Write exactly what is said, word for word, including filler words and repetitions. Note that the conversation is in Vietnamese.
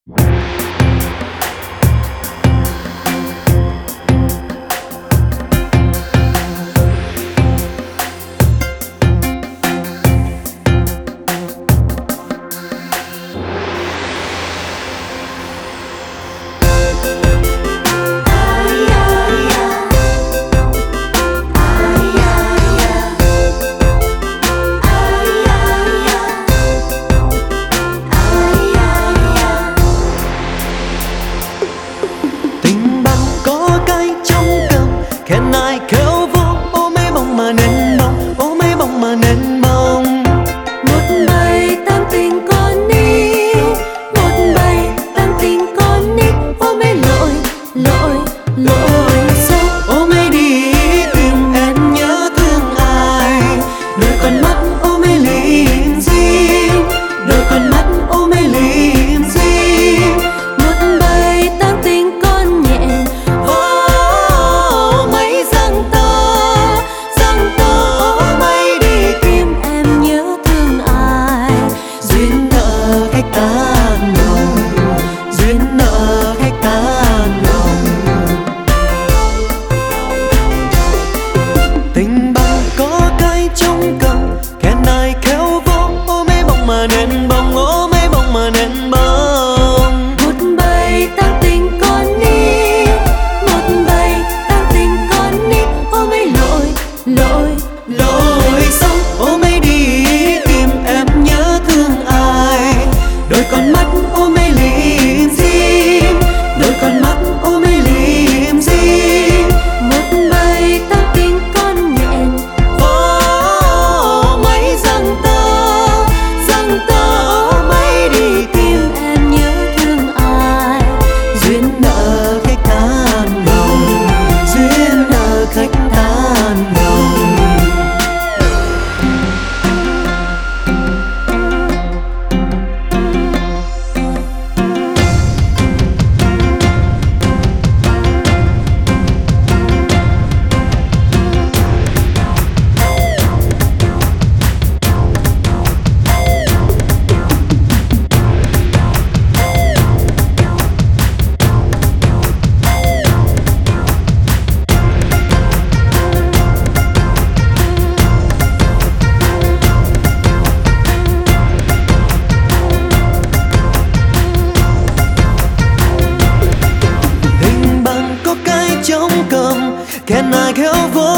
Khen ai khéo vô ôm mấy bông mà nên bông, ôm mấy bông mà nên bông. Một bầy tam tình con nít, một bầy tam tình con nít, ôm mấy lội lội lội sông. Ôm mấy đi tìm em nhớ thương ai, đôi con mắt ôm mấy lim dim, đôi con mắt ôm mấy lim dim. Một bầy tam tình con nhẹ tan nồng, duyên nợ khách tan nồng. Tình bằng có cái trong cầm, khen ai khéo vô ôm mấy bông mà nên bông, ôm mấy bông mà nên bông. Một bầy tam tình con nít, một bầy tam tình con nít, ôm mấy lội lội lội sông. Ôm mấy đi tìm em nhớ thương ai, đôi con mắt ôm mấy lim dim, đôi con mắt ôm mấy lim dim. Một bầy tam tình con nhện Ô mấy giăng tơ, giăng tơ ôm mấy đi tìm em nhớ thương ai. Duyên nợ khách tan nồng, duyên nợ khách tan nồng. Khen ai khéo vô